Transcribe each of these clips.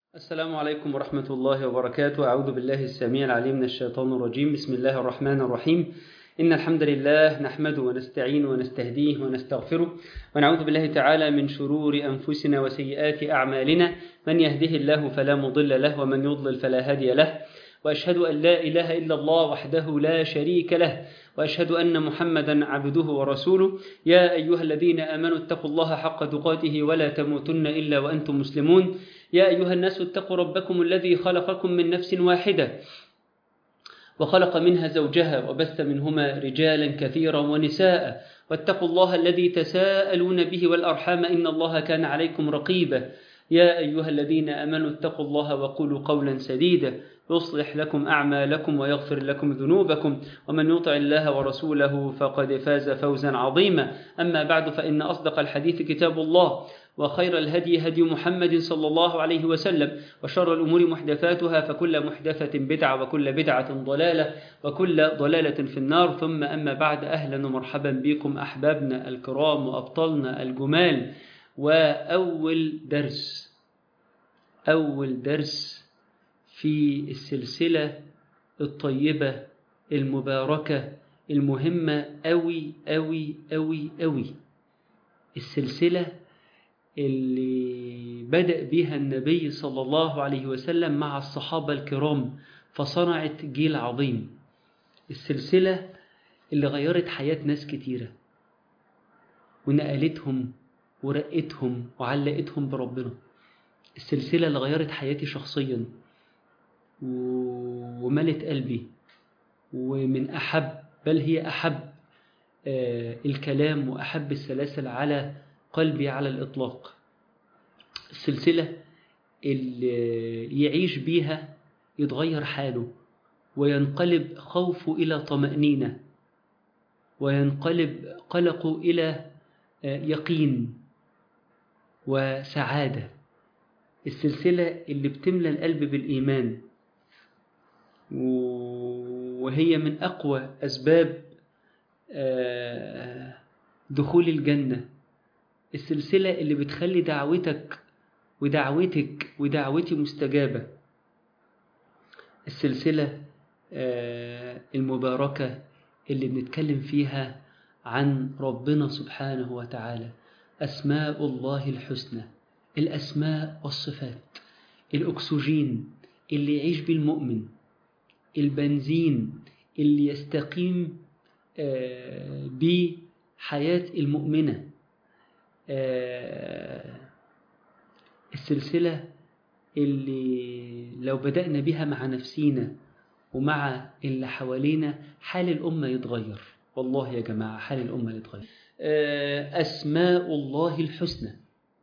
السلام عليكم ورحمة الله وبركاته. أعوذ بالله السميع العليم من الشيطان الرجيم. بسم الله الرحمن الرحيم. إن الحمد لله نحمده ونستعين ونستهديه ونستغفره، ونعوذ بالله تعالى من شرور أنفسنا وسيئات أعمالنا. من يهده الله فلا مضل له، ومن يضلل فلا هادي له. وأشهد أن لا إله إلا الله وحده لا شريك له، وأشهد أن محمدا عبده ورسوله. يا أيها الذين آمنوا اتقوا الله حق تقاته ولا تموتن إلا وأنتم مسلمون. يا أيها الناس اتقوا ربكم الذي خلقكم من نفس واحدة، وخلق منها زوجها، وبث منهما رجالا كثيرا ونساء. واتقوا الله الذي تساءلون به والأرحام، إن الله كان عليكم رقيبا. يا أيها الذين آمنوا اتقوا الله وقولوا قولا سديدا يصلح لكم أعمالكم ويغفر لكم ذنوبكم، ومن يطع الله ورسوله فقد فاز فوزا عظيما. أما بعد، فإن أصدق الحديث كتاب الله، وخير الهدي هدي محمد صلى الله عليه وسلم، وشر الأمور محدثاتها، فكل محدثة بدعة، وكل بدعة ضلالة، وكل ضلالة في النار. ثم أما بعد، أهلا ومرحبا بكم أحبابنا الكرام وأبطالنا الجمال. وأول درس في السلسلة الطيبة المباركة المهمة أوي أوي أوي أوي، السلسلة اللي بدأ بها النبي صلى الله عليه وسلم مع الصحابة الكرام، فصنعت جيل عظيم. السلسلة اللي غيرت حياة ناس كتيرة، ونقلتهم ورقتهم وعلقتهم بربنا. السلسلة اللي غيرت حياتي شخصيا وملت قلبي، ومن أحب، بل هي أحب الكلام وأحب السلاسل على قلبي على الإطلاق. السلسلة اللي يعيش بيها يتغير حاله، وينقلب خوفه إلى طمأنينة، وينقلب قلقه إلى يقين وسعادة. السلسلة اللي بتملى القلب بالإيمان، وهي من أقوى أسباب دخول الجنة. السلسلة اللي بتخلي دعوتك ودعوتك ودعوتي مستجابة. السلسلة المباركة اللي بنتكلم فيها عن ربنا سبحانه وتعالى، أسماء الله الحسنى، الأسماء والصفات، الأكسجين اللي يعيش بالمؤمن، البنزين اللي يستقيم بحياة المؤمنة. السلسلة اللي لو بدأنا بها مع نفسينا ومع اللي حوالينا، حال الأمة يتغير. والله يا جماعة، حال الأمة يتغير. أسماء الله الحسنى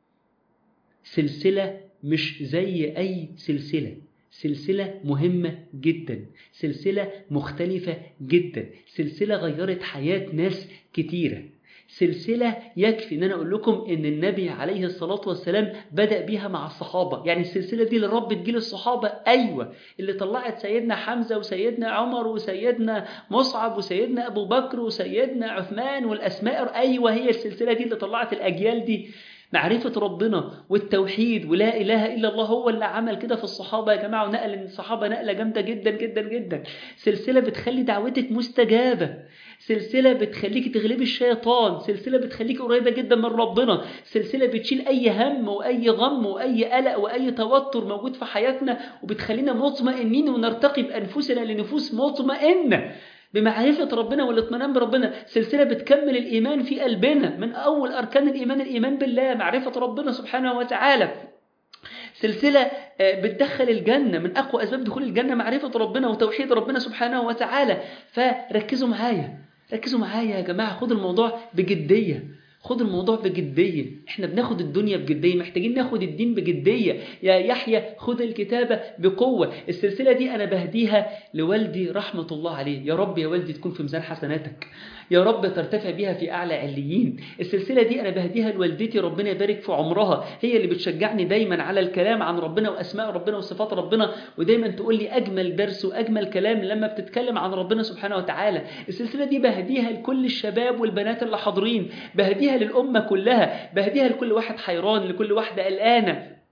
سلسلة مش زي أي سلسلة، سلسلة مهمة جدا، سلسلة مختلفة جدا، سلسلة غيرت حياة ناس كتيرة، سلسلة يكفي ان انا اقول لكم ان النبي عليه الصلاة والسلام بدأ بيها مع الصحابة. يعني السلسلة دي اللي ربت جيل الصحابة، ايوه، اللي طلعت سيدنا حمزة وسيدنا عمر وسيدنا مصعب وسيدنا ابو بكر وسيدنا عثمان والاسماء، ايوه، هي السلسلة دي اللي طلعت الاجيال دي. معرفة ربنا والتوحيد ولا إله إلا الله هو اللي عمل كده في الصحابة يا جماعة، ونقل الصحابة نقلة جامدة جدا جدا جدا. سلسلة بتخلي دعوتك مستجابة، سلسلة بتخليك تغلبي الشيطان، سلسلة بتخليك قريبة جدا من ربنا، سلسلة بتشيل أي هم وأي غم وأي قلق وأي توتر موجود في حياتنا، وبتخلينا مطمئنين ونرتقي بأنفسنا لنفوس مطمئنة بمعرفة ربنا والاطمئنان بربنا. سلسلة بتكمل الإيمان في قلبنا، من أول أركان الإيمان بالله معرفة ربنا سبحانه وتعالى. سلسلة بتدخل الجنة، من أقوى أسباب دخول الجنة معرفة ربنا وتوحيد ربنا سبحانه وتعالى. فركزوا معايا، ركزوا معايا يا جماعة، خدوا الموضوع بجدية، خد الموضوع بجدية. احنا بناخد الدنيا بجدية، محتاجين ناخد الدين بجدية. يا يحيى خد الكتابة بقوة. السلسلة دي أنا بهديها لوالدي رحمة الله عليه، يا رب يا والدي تكون في ميزان حسناتك، يا رب ترتفع بيها في أعلى عليين. السلسلة دي أنا بهديها لوالدتي، ربنا يبارك في عمرها، هي اللي بتشجعني دايما على الكلام عن ربنا وأسماء ربنا وصفات ربنا، ودايما تقول لي أجمل درس وأجمل كلام لما بتتكلم عن ربنا سبحانه وتعالى. السلسلة دي بهديها لكل الشباب والبنات اللي حاضرين، بهديها للأمة كلها، بهديها لكل واحد حيران، لكل واحدة قلقانة،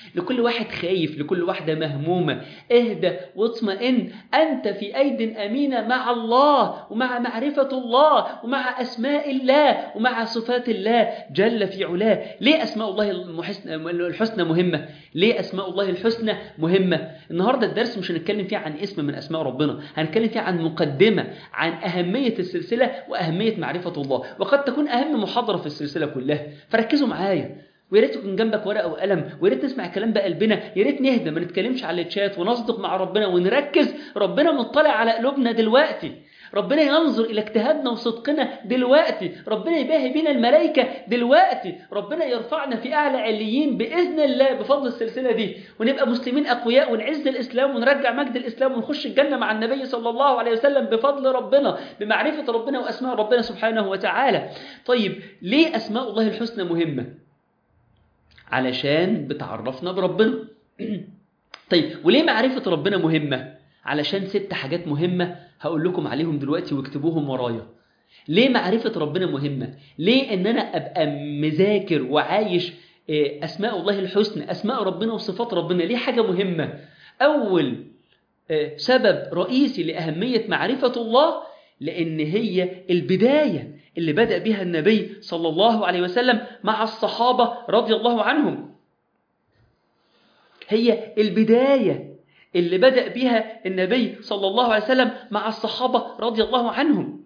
لكل واحد خايف، لكل واحدة مهمومة. اهدى واطمئن، أنت في أيد أمينة مع الله ومع معرفة الله ومع أسماء الله ومع صفات الله جل في علاه. ليه أسماء الله الحسنى مهمة؟ ليه أسماء الله الحسنى مهمة؟ النهاردة الدرس مش هنتكلم فيه عن اسم من أسماء ربنا، هنتكلم فيه عن مقدمة عن أهمية السلسلة وأهمية معرفة الله، وقد تكون أهم محاضرة في السلسلة كلها، فركزوا معايا. ويا ريت يكون جنبك ورقه وقلم، ويا ريت نسمع الكلام بقلبنا، يا ريت نهدى ما نتكلمش على الشات ونصدق مع ربنا ونركز. ربنا مطلع على قلوبنا دلوقتي، ربنا ينظر الى اجتهادنا وصدقنا دلوقتي، ربنا يباهي بينا الملائكه دلوقتي، ربنا يرفعنا في اعلى عليين باذن الله بفضل السلسله دي، ونبقى مسلمين اقوياء ونعز الاسلام ونرجع مجد الاسلام ونخش الجنه مع النبي صلى الله عليه وسلم بفضل ربنا، بمعرفه ربنا واسماء ربنا سبحانه وتعالى. طيب ليه اسماء الله الحسنى مهمه؟ علشان بتعرفنا بربنا. طيب وليه معرفة ربنا مهمة؟ علشان 6 حاجات مهمة هقول لكم عليهم دلوقتي واكتبوهم ورايا. ليه معرفة ربنا مهمة؟ ليه ان انا ابقى مذاكر وعايش اسماء الله الحسنى، اسماء ربنا وصفات ربنا، ليه حاجة مهمة؟ اول سبب رئيسي لأهمية معرفة الله لأن هي البداية اللي بدأ بها النبي صلى الله عليه وسلم مع الصحابة رضي الله عنهم. هي البداية اللي بدأ بها النبي صلى الله عليه وسلم مع الصحابة رضي الله عنهم.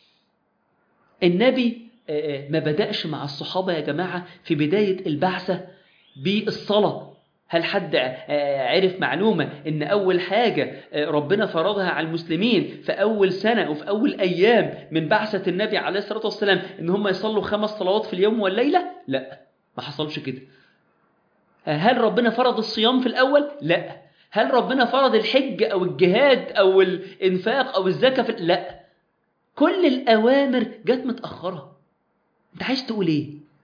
النبي ما بدأش مع الصحابة يا جماعة في بداية البعثة بالصلاة. هل حد عرف معلومة إن أول حاجة ربنا فرضها على المسلمين في أول سنة وفي أول أيام من بعثة النبي عليه الصلاة والسلام إن هم يصلوا 5 صلوات في اليوم والليلة؟ لا، ما حصلش كده. هل ربنا فرض الصيام في الأول؟ لا. هل ربنا فرض الحج أو الجهاد أو الإنفاق أو الزكاة لا. كل الأوامر جت متأخرة. أنت عايز تقول إيه؟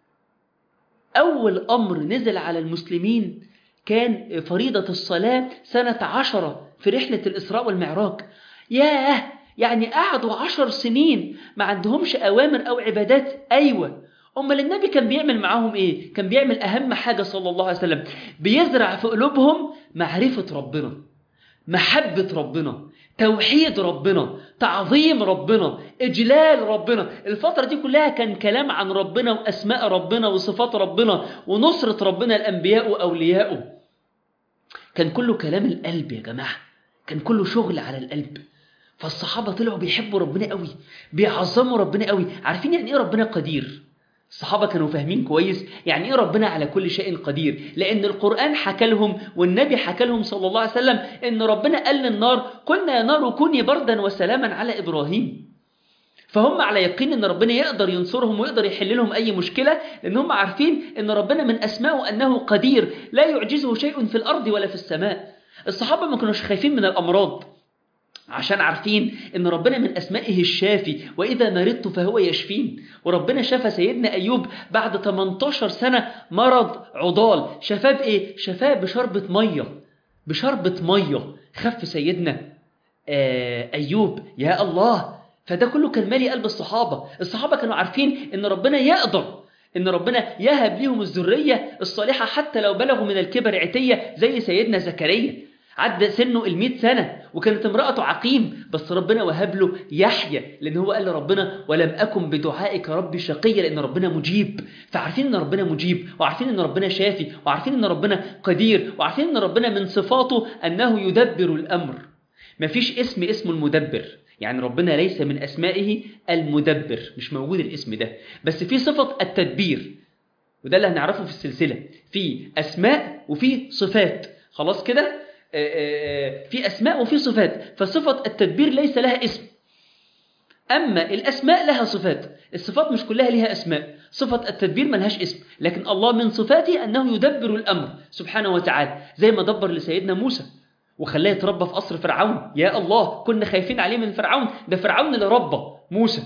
أول أمر نزل على المسلمين كان فريضة الصلاة سنة 10 في رحلة الإسراء والمعراج. ياه، يعني قعدوا 10 سنين ما عندهمش أوامر أو عبادات. أيوة، أمال النبي كان بيعمل معاهم إيه؟ كان بيعمل أهم حاجة صلى الله عليه وسلم، بيزرع في قلوبهم معرفة ربنا، محبة ربنا، توحيد ربنا، تعظيم ربنا، إجلال ربنا. الفترة دي كلها كان كلام عن ربنا وأسماء ربنا وصفات ربنا ونصرة ربنا الأنبياء وأولياؤه. كان كله كلام القلب يا جماعة، كان كله شغل على القلب. فالصحابة طلعوا بيحبوا ربنا قوي، بيعظموا ربنا قوي. عارفين يعني إيه ربنا قدير؟ الصحابة كانوا فاهمين كويس يعني إيه ربنا على كل شيء قدير، لأن القرآن حكى لهم والنبي حكى لهم صلى الله عليه وسلم إن ربنا قال للنار قلنا يا نار كوني بردا وسلاما على إبراهيم. فهم على يقين إن ربنا يقدر ينصرهم ويقدر يحل لهم أي مشكلة، لأن هم عارفين إن ربنا من أسمائه أنه قدير لا يعجزه شيء في الأرض ولا في السماء. الصحابة ما كانوش خايفين من الأمراض عشان عارفين إن ربنا من أسمائه الشافي، وإذا مرضت فهو يشفين. وربنا شفى سيدنا أيوب بعد 18 سنة مرض عضال. شفاه بإيه؟ شفاه بشربة مية، بشربة مية خف سيدنا أيوب. يا الله، فده كله كان مالي قلب الصحابة. الصحابة كانوا عارفين إن ربنا يقدر إن ربنا يهب لهم الذرية الصالحة حتى لو بلغوا من الكبر عتية زي سيدنا زكريا، عدى سنه 100 سنة وكانت امرأته عقيم، بس ربنا وهب له يحيى، لأن هو قال لربنا ولم أكن بدعائك ربي شقيا، لأن ربنا مجيب. فعارفين إن ربنا مجيب، وعارفين إن ربنا شافي، وعارفين إن ربنا قدير، وعارفين إن ربنا من صفاته أنه يدبر الأمر. مفيش اسم المدبر، يعني ربنا ليس من أسمائه المدبر، مش موجود الاسم ده، بس في صفة التدبير، وده اللي هنعرفه في السلسلة. في أسماء وفي صفات، خلاص كده؟ في أسماء وفي صفات. فصفة التدبير ليس لها اسم، أما الأسماء لها صفات. الصفات مش كلها لها أسماء. صفة التدبير ملهاش اسم، لكن الله من صفاته أنه يدبر الأمر سبحانه وتعالى، زي ما دبر لسيدنا موسى وخلاه يتربى في قصر فرعون. يا الله، كنا خايفين عليه من فرعون، ده فرعون اللي ربى موسى،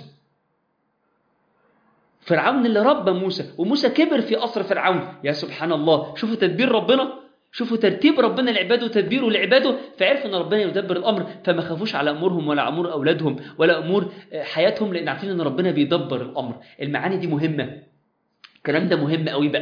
فرعون اللي ربى موسى، وموسى كبر في قصر فرعون. يا سبحان الله، شوفوا تدبير ربنا، شوفوا ترتيب ربنا لعباده وتدبيره لعباده. فعرف ان ربنا يدبر الامر، فما خافوش على امورهم ولا امور اولادهم ولا امور حياتهم، لان عارفين ان ربنا بيدبر الامر. المعاني دي مهمه، الكلام ده مهم قوي بقى.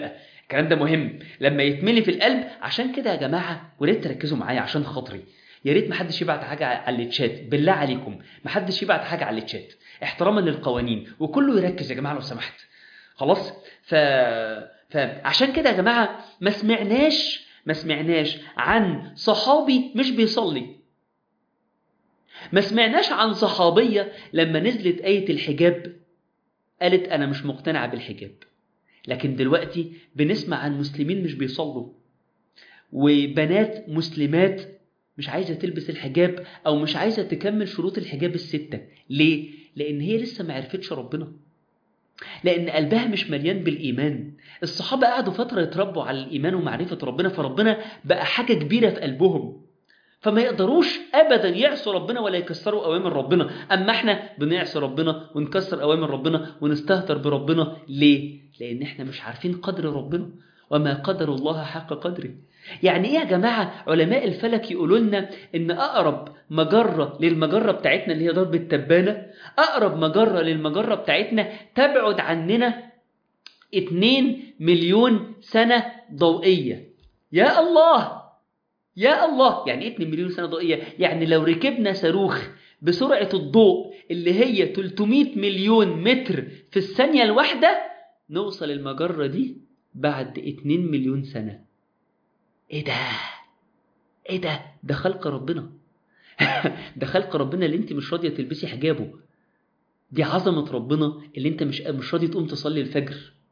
الكلام ده مهم لما يتملي في القلب. عشان كده يا جماعة وريت تركزوا معايا عشان خاطري، يا ريت محدش يبعت حاجة على الشات، بالله عليكم محدش يبعت حاجة على الشات احتراما للقوانين، وكله يركز يا جماعة لو سمحت. خلاص؟ فعشان كده يا جماعة ما سمعناش عن صحابي مش بيصلي، ما سمعناش عن صحابية لما نزلت آية الحجاب قالت أنا مش مقتنعة بالحجاب. لكن دلوقتي بنسمع عن مسلمين مش بيصلوا، وبنات مسلمات مش عايزة تلبس الحجاب أو مش عايزة تكمل شروط الحجاب الستة. ليه؟ لأن هي لسه ما عرفتش ربنا، لأن قلبها مش مليان بالإيمان. الصحابة قعدوا فترة يتربوا على الإيمان ومعرفة ربنا، فربنا بقى حاجة كبيرة في قلبهم، فما يقدروش أبدا يعصوا ربنا ولا يكسروا أوامر ربنا. أما احنا بنعصي ربنا ونكسر أوامر ربنا ونستهتر بربنا. ليه؟ لأن احنا مش عارفين قدر ربنا، وما قدر الله حق قدره. يعني ايه يا جماعة؟ علماء الفلك يقولوا لنا ان اقرب مجرة للمجرة بتاعتنا اللي هي ضرب التبانة، اقرب مجرة للمجرة بتاعتنا تبعد عننا 2 مليون سنة ضوئية. يا الله يا الله، يعني 2 مليون سنة ضوئية؟ يعني لو ركبنا صاروخ بسرعة الضوء اللي هي 300 مليون متر في الثانية الواحدة نوصل المجرة دي بعد 2 مليون سنة. ايه ده؟ ايه ده؟ ده خلق ربنا. ده خلق ربنا اللي انت مش راضية تلبسي حجابه. دي عظمة ربنا اللي انت مش راضي تقوم تصلي الفجر.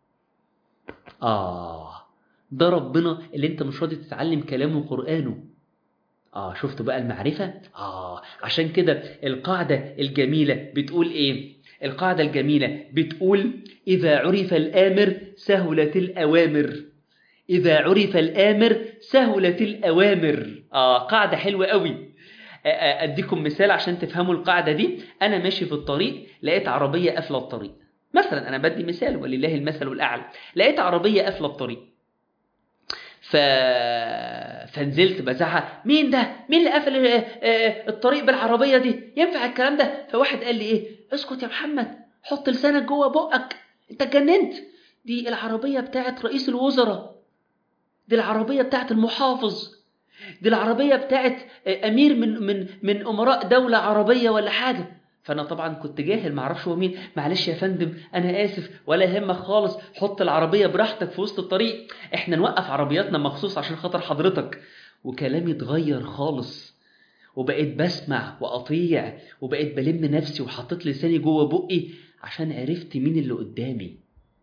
ده ربنا اللي انت مش راضي تتعلم كلامه وقرآنه. شفتوا بقى المعرفة؟ عشان كده القاعدة الجميلة بتقول ايه؟ القاعدة الجميلة بتقول إذا عرف الآمر سهلت الأوامر. إذا عرف الآمر سهلت الأوامر. قاعدة حلوة قوي. أديكم مثال عشان تفهموا القاعدة دي. أنا ماشي في الطريق لقيت عربية قافلة الطريق مثلا، أنا بدي مثال ولله المثل الأعلى. لقيت عربية قافلة الطريق، فنزلت بزعق مين ده؟ مين اللي قافل الطريق بالعربية دي؟ ينفع الكلام ده؟ فواحد قال لي ايه؟ اسكت يا محمد، حط لسانك جوه بقك، انت اتجننت. دي العربية بتاعت رئيس الوزراء، دي العربية بتاعت المحافظ، دي العربية بتاعت امير من امراء دولة عربية ولا حاجة. فانا طبعا كنت جاهل، معرفش هو مين. معلش يا فندم انا اسف، ولا يهمك خالص، حط العربية براحتك في وسط الطريق، احنا نوقف عربياتنا مخصوص عشان خاطر حضرتك. وكلامي اتغير خالص، وبقيت بسمع واطيع، وبقيت بلم نفسي وحطيت لساني جوه بقي عشان عرفت مين اللي قدامي.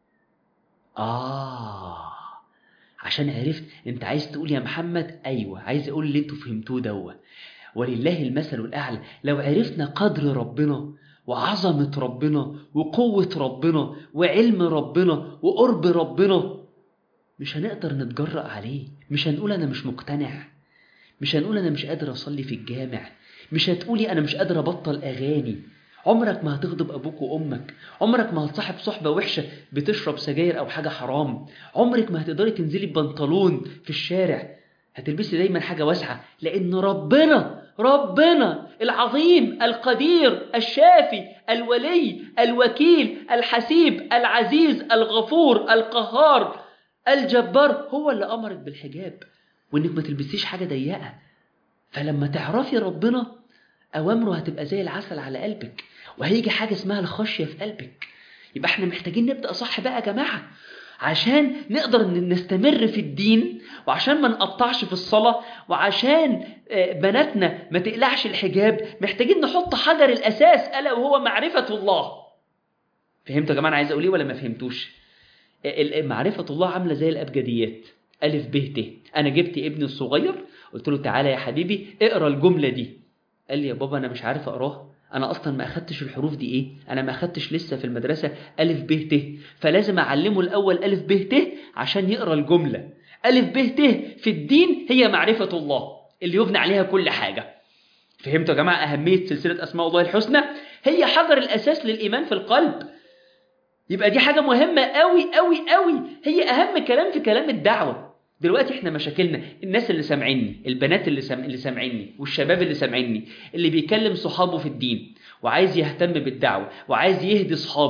عشان عرفت. انت عايز تقول يا محمد؟ ايوه عايز اقول اللي انتوا فهمتوه دوه. ولله المثل الأعلى. لو عرفنا قدر ربنا وعظمة ربنا وقوة ربنا وعلم ربنا وقرب ربنا مش هنقدر نتجرأ عليه. مش هنقول أنا مش مقتنع، مش هنقول أنا مش قادر أصلي في الجامع، مش هتقولي أنا مش قادر أبطل أغاني. عمرك ما هتغضب أبوك وأمك، عمرك ما هتصاحب صحبة وحشة بتشرب سجاير أو حاجة حرام، عمرك ما هتقدري تنزلي ببنطلون في الشارع، هتلبسي دايما حاجة واسعة، لأن ربنا العظيم القدير الشافي الولي الوكيل الحسيب العزيز الغفور القهار الجبار هو اللي أمرك بالحجاب وإنك ما تلبسيش حاجة ضيقة. فلما تعرفي ربنا أوامره هتبقى زي العسل على قلبك، وهيجي حاجة اسمها الخشية في قلبك. يبقى احنا محتاجين نبدأ صح بقى يا جماعة عشان نقدر نستمر في الدين، وعشان ما نقطعش في الصلاة، وعشان بناتنا ما تقلعش الحجاب. محتاجين نحط حجر الأساس ألا وهو معرفة الله. فهمتوا يا جماعة عايز أقول إيه ولا ما فهمتوش؟ معرفة الله عاملة زي الأبجديات، ألف ب ت. أنا جبت ابني الصغير قلت له تعالى يا حبيبي اقرأ الجملة دي. قال لي يا بابا أنا مش عارف أقراها، أنا أصلا ما أخدتش الحروف دي إيه، أنا ما أخدتش لسه في المدرسة ألف ب ت، فلازم أعلمه الأول ألف ب ت عشان يقرأ الجملة. ألف ب ت في الدين هي معرفة الله اللي يبنى عليها كل حاجة. فهمتوا يا جماعة أهمية سلسلة أسماء الله الحسنى؟ هي حجر الأساس للإيمان في القلب. يبقى دي حاجة مهمة قوي قوي قوي، هي أهم كلام في كلام الدعوة. دلوقتي احنا مشاكلنا الناس اللي سامعيني، البنات اللي سامعيني، والشباب اللي سامعيني، اللي بيكلم صحابه في الدين وعايز يهتم بالدعوة وعايز يهدي صحابه،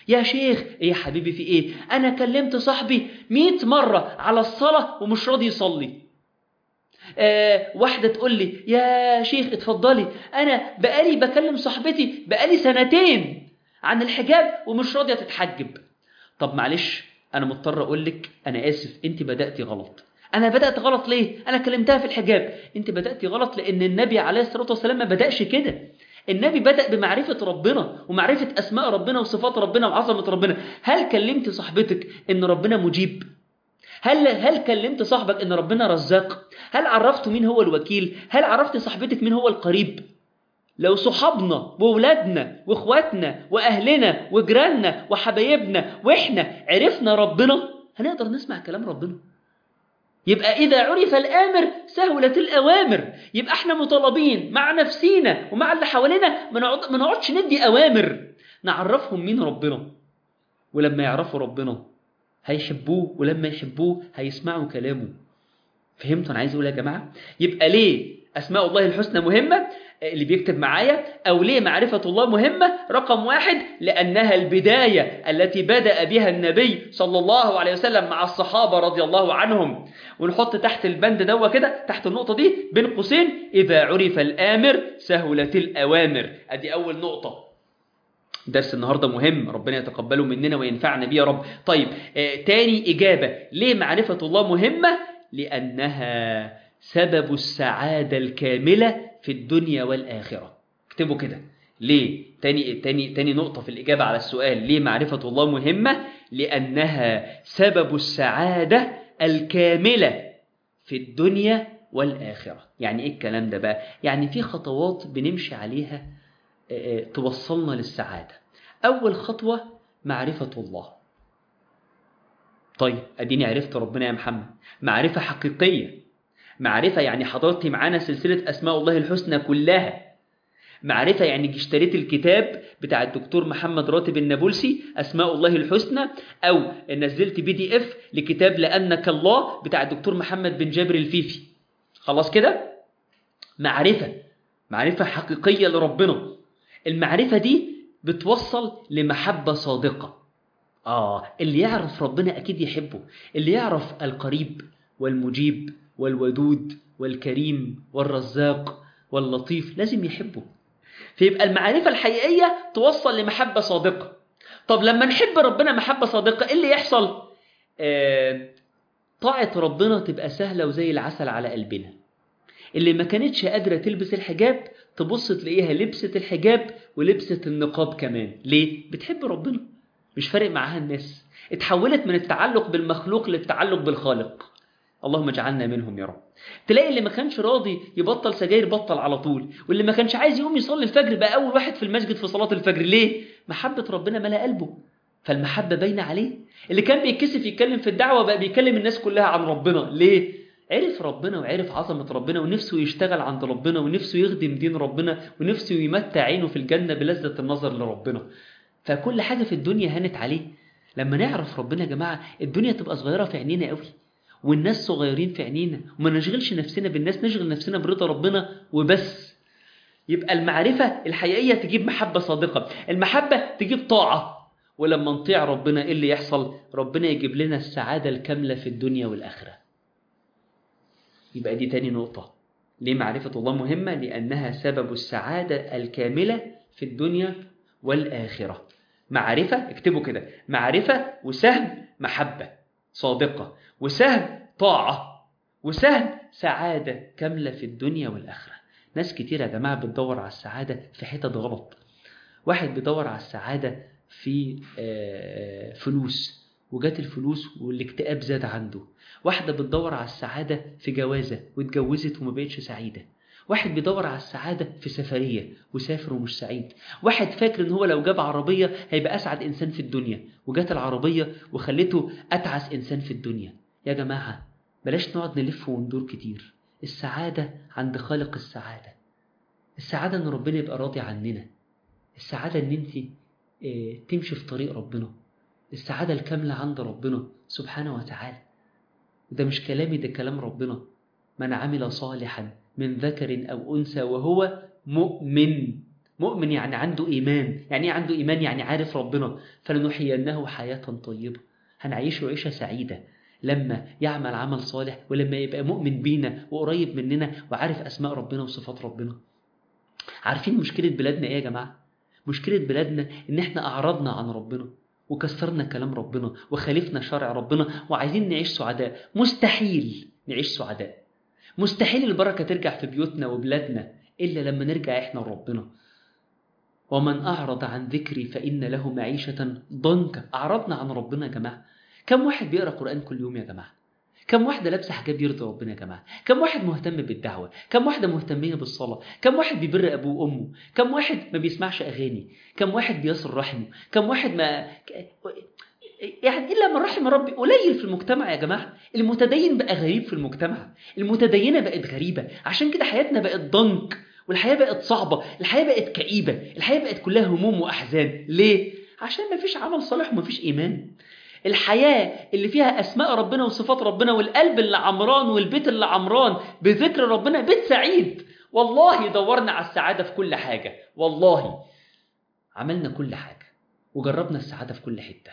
يا شيخ ايه يا حبيبي في ايه؟ انا كلمت صاحبي 100 مرة على الصلاة ومش راضي يصلي. واحدة تقول لي يا شيخ اتفضلي، انا بقالي بكلم صاحبتي بقالي 2 عن الحجاب ومش راضية تتحجب. طب معلش انا مضطر اقول لك انا اسف، انت بدأتي غلط. انا بدأت غلط ليه؟ انا كلمتها في الحجاب. انت بدأتي غلط لان النبي عليه الصلاة والسلام ما بدأش كده. النبي بدأ بمعرفة ربنا ومعرفة أسماء ربنا وصفات ربنا وعظمة ربنا. هل كلمت صاحبتك إن ربنا مجيب؟ هل كلمت صاحبك إن ربنا رزاق؟ هل عرفت مين هو الوكيل؟ هل عرفت صاحبتك مين هو القريب؟ لو صحابنا وولادنا واخواتنا وأهلنا وجيراننا وحبايبنا وإحنا عرفنا ربنا هنقدر نسمع كلام ربنا. يبقى إذا عرف الآمر سهلت الأوامر. يبقى احنا مطالبين مع نفسينا ومع اللي حوالينا ما نقعدش ندي أوامر، نعرفهم مين ربنا. ولما يعرفوا ربنا هيحبوه، ولما يحبوه هيسمعوا كلامه. فهمتوا أنا عايز أقول يا جماعة؟ يبقى ليه أسماء الله الحسنى مهمة؟ اللي بيكتب معايا، أو ليه معرفة الله مهمة؟ رقم 1 لأنها البداية التي بدأ بها النبي صلى الله عليه وسلم مع الصحابة رضي الله عنهم. ونحط تحت البند دوا كده، تحت النقطة دي بين قوسين، إذا عرف الآمر سهلت الأوامر. أدي أول نقطة. درس النهاردة مهم، ربنا يتقبله مننا وينفعنا بيه يا رب. طيب تاني إجابة ليه معرفة الله مهمة؟ لأنها سبب السعادة الكاملة في الدنيا والآخرة. اكتبوا كده. ليه؟ تاني نقطة في الإجابة على السؤال ليه معرفة الله مهمة؟ لأنها سبب السعادة الكاملة في الدنيا والآخرة. يعني إيه الكلام ده بقى؟ يعني في خطوات بنمشي عليها توصلنا للسعادة. أول خطوة معرفة الله. طيب أديني عرفت ربنا يا محمد، معرفة حقيقية. معرفة يعني حضرتي معانا سلسلة أسماء الله الحسنى كلها. معرفة يعني اشتريت الكتاب بتاع الدكتور محمد راتب النابلسي أسماء الله الحسنى، أو نزلت PDF لكتاب لأنك الله بتاع الدكتور محمد بن جابر الفيفي. خلاص كده؟ معرفة حقيقية لربنا. المعرفة دي بتوصل لمحبة صادقة. اللي يعرف ربنا أكيد يحبه. اللي يعرف القريب والمجيب والودود والكريم والرزاق واللطيف لازم يحبه. فيبقى المعرفة الحقيقية توصل لمحبة صادقة. طب لما نحب ربنا محبة صادقة إيه اللي يحصل؟ طاعة ربنا تبقى سهلة وزي العسل على قلبنا. اللي ما كانتش قادرة تلبس الحجاب تبص تلاقيها لبست الحجاب ولبست النقاب كمان. ليه؟ بتحب ربنا، مش فارق معاها الناس. اتحولت من التعلق بالمخلوق للتعلق بالخالق. اللهم اجعلنا منهم يا رب. تلاقي اللي ما كانش راضي يبطل سجاير بطل على طول، واللي ما كانش عايز يقوم يصلي الفجر بقى أول واحد في المسجد في صلاة الفجر. ليه؟ محبة ربنا ملأ قلبه، فالمحبة باينة عليه. اللي كان بيتكسف يتكلم في الدعوة بقى بيكلم الناس كلها عن ربنا. ليه؟ عرف ربنا وعرف عظمة ربنا ونفسه يشتغل عند ربنا ونفسه يخدم دين ربنا ونفسه يمتع عينه في الجنة بلذة النظر لربنا. فكل حاجة في الدنيا هانت عليه. لما نعرف ربنا يا جماعة الدنيا تبقى صغيرة في عينينا قوي، والناس صغيرين في عينينا، وما نشغلش نفسنا بالناس، نشغل نفسنا برضا ربنا وبس. يبقى المعرفة الحقيقية تجيب محبة صادقة، المحبة تجيب طاعة، ولما نطيع ربنا إيه اللي يحصل؟ ربنا يجيب لنا السعادة الكاملة في الدنيا والآخرة. يبقى دي تاني نقطة ليه معرفة الله مهمة؟ لأنها سبب السعادة الكاملة في الدنيا والآخرة. معرفة، اكتبوا كده، معرفة وسهم محبة صادقة، وسهم طاعة، وسهم سعادة كاملة في الدنيا والآخرة. ناس كتير يا جماعة بتدور على السعادة في حتت غلط. واحد بيدور على السعادة في فلوس وجات الفلوس والاكتئاب زاد عنده. واحدة بتدور على السعادة في جوازة واتجوزت وما بقتش سعيدة. واحد بيدور على السعادة في سفرية وسافر ومش سعيد. واحد فاكر ان هو لو جاب عربية هيبقى أسعد إنسان في الدنيا، وجات العربية وخلته أتعس إنسان في الدنيا. يا جماعة بلاش نقعد نلف وندور كتير. السعادة عند خالق السعادة. السعادة ان ربنا يبقى راضي عننا. السعادة ان انت تمشي في طريق ربنا. السعادة الكاملة عند ربنا سبحانه وتعالى. وده مش كلامي، ده كلام ربنا. من عمل صالحا من ذكر أو أنثى وهو مؤمن مؤمن يعني عنده إيمان. يعني إيه عنده إيمان؟ يعني عارف ربنا. فلنحيينه حياة طيبة، هنعيشه عيشة سعيدة لما يعمل عمل صالح، ولما يبقى مؤمن بينا وقريب مننا وعارف أسماء ربنا وصفات ربنا. عارفين مشكلة بلادنا إيه يا جماعة؟ مشكلة بلادنا إن إحنا أعرضنا عن ربنا وكسرنا كلام ربنا وخالفنا شرع ربنا وعايزين نعيش سعداء. مستحيل نعيش سعداء، مستحيل البركة ترجع في بيوتنا وبلادنا إلا لما نرجع إحنا لربنا. ومن أعرض عن ذكري فإن له معيشة ضنكا. أعرضنا عن ربنا يا جماعة. كم واحد بيقرأ قرآن كل يوم يا جماعة؟ كم واحدة لابسة حجاب يرضي ربنا يا جماعة؟ كم واحد مهتم بالدعوة؟ كم واحدة مهتمية بالصلاة؟ كم واحد بيبر أبوه وأمه؟ كم واحد ما بيسمعش أغاني؟ كم واحد بيصل رحمه؟ كم واحد ما يعني إلا من رحم ربي قليل في المجتمع يا جماعة. المتدين بقى غريب في المجتمع، المتدينة بقت غريبة. عشان كده حياتنا بقت ضنك، والحياة بقت صعبة، الحياة بقت كئيبة، الحياة بقت كلها هموم وأحزان. ليه؟ عشان ما فيش عمل صالح وما فيش إيمان. الحياة اللي فيها أسماء ربنا وصفات ربنا والقلب اللي عمران والبيت اللي عمران بذكر ربنا بيت سعيد. والله دورنا على السعادة في كل حاجة، والله عملنا كل حاجة وجربنا السعادة في كل حتة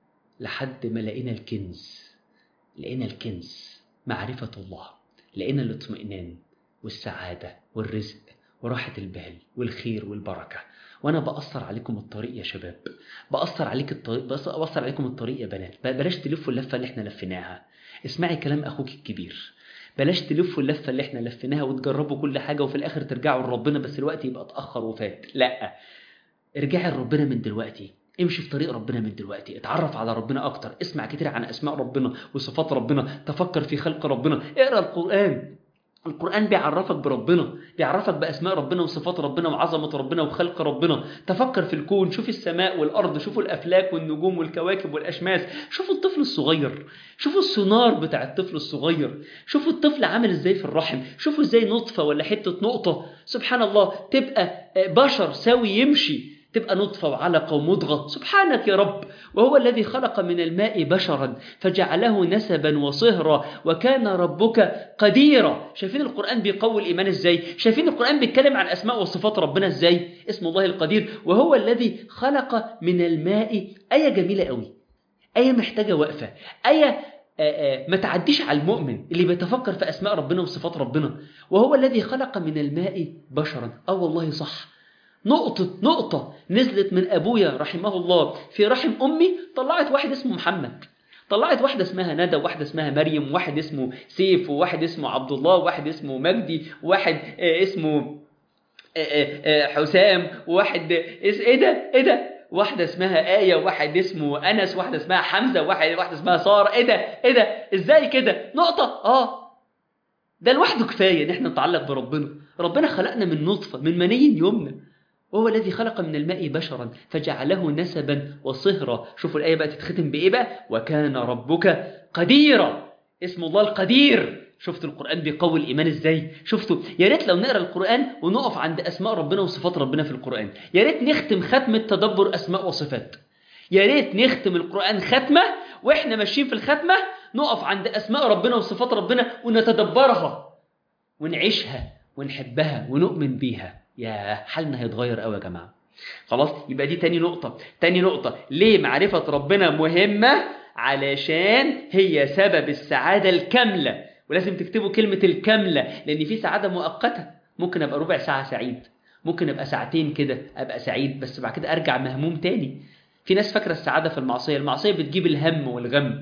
لحد ما لقينا الكنز. لقينا الكنز معرفة الله، لقينا الاطمئنان والسعادة والرزق وراحة البال والخير والبركة. وانا بأثر عليكم الطريق يا شباب، بأثر عليكم الطريق يا بنات. بلاش تلفوا اللفة اللي احنا لفيناها. اسمعي كلام اخوك الكبير، بلاش تلفوا اللفة اللي احنا لفيناها وتجربوا كل حاجة وفي الاخر ترجعوا لربنا بس الوقت يبقى اتأخر وفات. لا، ارجعي لربنا من دلوقتي، امشي في طريق ربنا من دلوقتي، اتعرف على ربنا اكتر، اسمع كتير عن اسماء ربنا وصفات ربنا، تفكر في خلق ربنا، اقرأ القرآن. القرآن بيعرفك بربنا، بيعرفك بأسماء ربنا وصفات ربنا وعظمة ربنا وخلق ربنا. تفكر في الكون، شوف السماء والأرض، شوفوا الأفلاك والنجوم والكواكب والأشماس، شوفوا الطفل الصغير، شوفوا السونار بتاع الطفل الصغير، شوفوا الطفل عامل ازاي في الرحم، شوفوا ازاي نطفة ولا حتة نقطة سبحان الله تبقى بشر سوي يمشي، تبقى نطفة وعلقة ومضغة. سبحانك يا رب. وهو الذي خلق من الماء بشرا فجعله نسبا وصهرا وكان ربك قديرا. شايفين القرآن بيقوي الإيمان ازاي؟ شايفين القرآن بيتكلم عن أسماء وصفات ربنا ازاي؟ اسم الله القدير. وهو الذي خلق من الماء. آية جميلة قوي، آية محتاجة وقفة، آية ما تعديش على المؤمن اللي بيتفكر في أسماء ربنا وصفات ربنا. وهو الذي خلق من الماء بشرا. والله صح، نقطة نزلت من أبويا رحمه الله في رحم أمي، طلعت واحد اسمه محمد، طلعت واحدة اسمها ندى، وواحدة اسمها مريم، وواحد اسمه سيف، وواحد اسمه عبد الله، وواحد اسمه مجدي، وواحد اسمه حسام، وواحد ايه ده واحدة اسمها آية، وواحد اسمه أنس، واحدة اسمها حمزة، واحدة اسمها سارة. ايه ده ازاي كده؟ نقطة. ده لوحده كفاية ان احنا نتعلق بربنا. ربنا خلقنا من نطفة، من مني يمنى. وهو الذي خلق من الماء بشرا فجعله نسبا وصهرا. شوفوا الآية بقى تتختم بإيه بقى؟ وكان ربك قديرا. اسم الله القدير. شفتوا القرآن بيقوي الإيمان إزاي؟ شفتوا؟ يا ريت لو نقرأ القرآن ونقف عند أسماء ربنا وصفات ربنا في القرآن. يا ريت نختم ختمة تدبر أسماء وصفات. يا ريت نختم القرآن ختمة وإحنا ماشيين في الختمة نقف عند أسماء ربنا وصفات ربنا ونتدبرها ونعيشها ونحبها ونؤمن بيها. يا حالنا هيتغير قوي يا جماعة. خلاص، يبقى دي تاني نقطة. ليه معرفة ربنا مهمة؟ علشان هي سبب السعادة الكاملة. ولازم تكتبوا كلمة الكاملة، لأن في سعادة مؤقتة. ممكن أبقى ربع ساعة سعيد، ممكن أبقى ساعتين كده أبقى سعيد، بس بعد كده أرجع مهموم تاني. في ناس فاكرة السعادة في المعصية بتجيب الهم والغم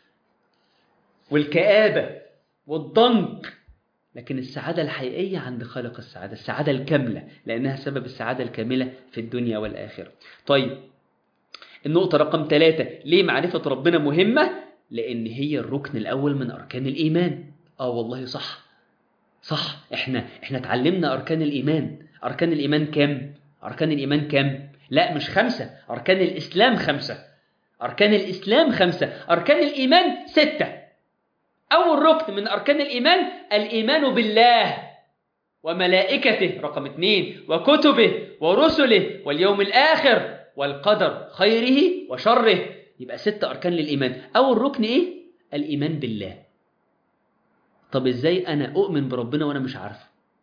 والكآبة والضنك، لكن السعادة الحقيقية عند خالق السعادة، السعادة الكاملة، لأنها سبب السعادة الكاملة في الدنيا والآخرة. طيب، النقطة رقم 3، ليه معرفة ربنا مهمة؟ لأن هي الركن الأول من أركان الإيمان. والله صح. إحنا اتعلمنا أركان الإيمان. أركان الإيمان كام؟ أركان الإيمان كام؟ لا مش 5، أركان الإسلام 5. أركان الإسلام 5، أركان الإيمان 6. أول ركن من أركان الإيمان الإيمان بالله وملائكته، رقم 2، وكتبه ورسله واليوم الآخر والقدر خيره وشره. يبقى 6 أركان للإيمان. أول ركن إيه؟ الإيمان بالله. طب إزاي أنا أؤمن بربنا وأنا مش عارفه؟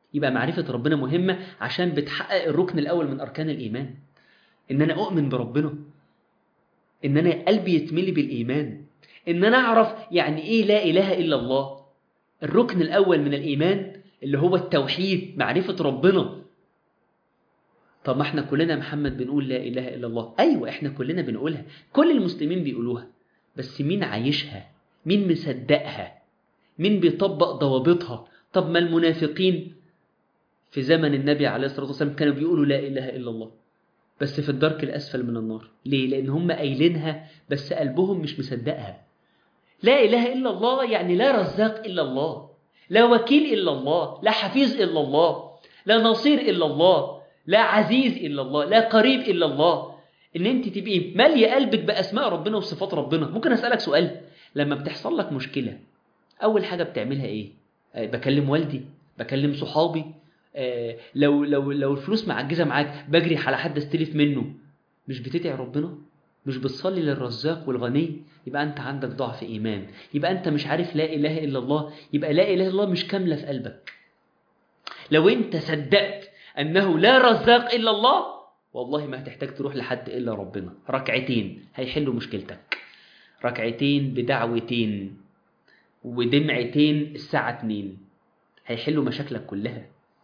يبقى معرفة ربنا مهمة عشان بتحقق الركن الأول من أركان الإيمان، إن أنا أؤمن بربنا، إن أنا قلبي يتملي بالإيمان، إن أنا أعرف يعني إيه لا إله إلا الله. الركن الأول من الإيمان اللي هو التوحيد، معرفة ربنا. طب ما احنا كلنا محمد بنقول لا إله إلا الله. أيوة احنا كلنا بنقولها، كل المسلمين بيقولوها، بس مين عايشها؟ مين مصدقها؟ مين بيطبق ضوابطها؟ طب ما المنافقين في زمن النبي عليه الصلاة والسلام كانوا بيقولوا لا إله إلا الله، بس في الدرك الأسفل من النار. ليه؟ لأن هم قايلينها بس قلبهم مش مصدقها. لا إله إلا الله يعني لا رزاق إلا الله، لا وكيل إلا الله، لا حفيظ إلا الله، لا نصير إلا الله، لا عزيز إلا الله، لا قريب إلا الله. إن أنت تبقي مالية قلبك بأسماء ربنا وصفات ربنا. ممكن أسألك سؤال؟ لما بتحصل لك مشكلة أول حاجة بتعملها إيه؟ بكلم والدي، بكلم صحابي، لو الفلوس معجزة معاك بجري على حد استلف منه. مش بتدعي ربنا؟ مش بتصلي للرزاق والغني؟ يبقى أنت عندك ضعف إيمان، يبقى أنت مش عارف لا إله إلا الله، يبقى لا إله إلا الله مش كاملة في قلبك. لو أنت صدقت أنه لا رزاق إلا الله، والله ما هتحتاج تروح لحد إلا ربنا. ركعتين هيحلوا مشكلتك، ركعتين بدعوتين ودمعتين الساعة 2 هيحلوا مشاكلك كلها،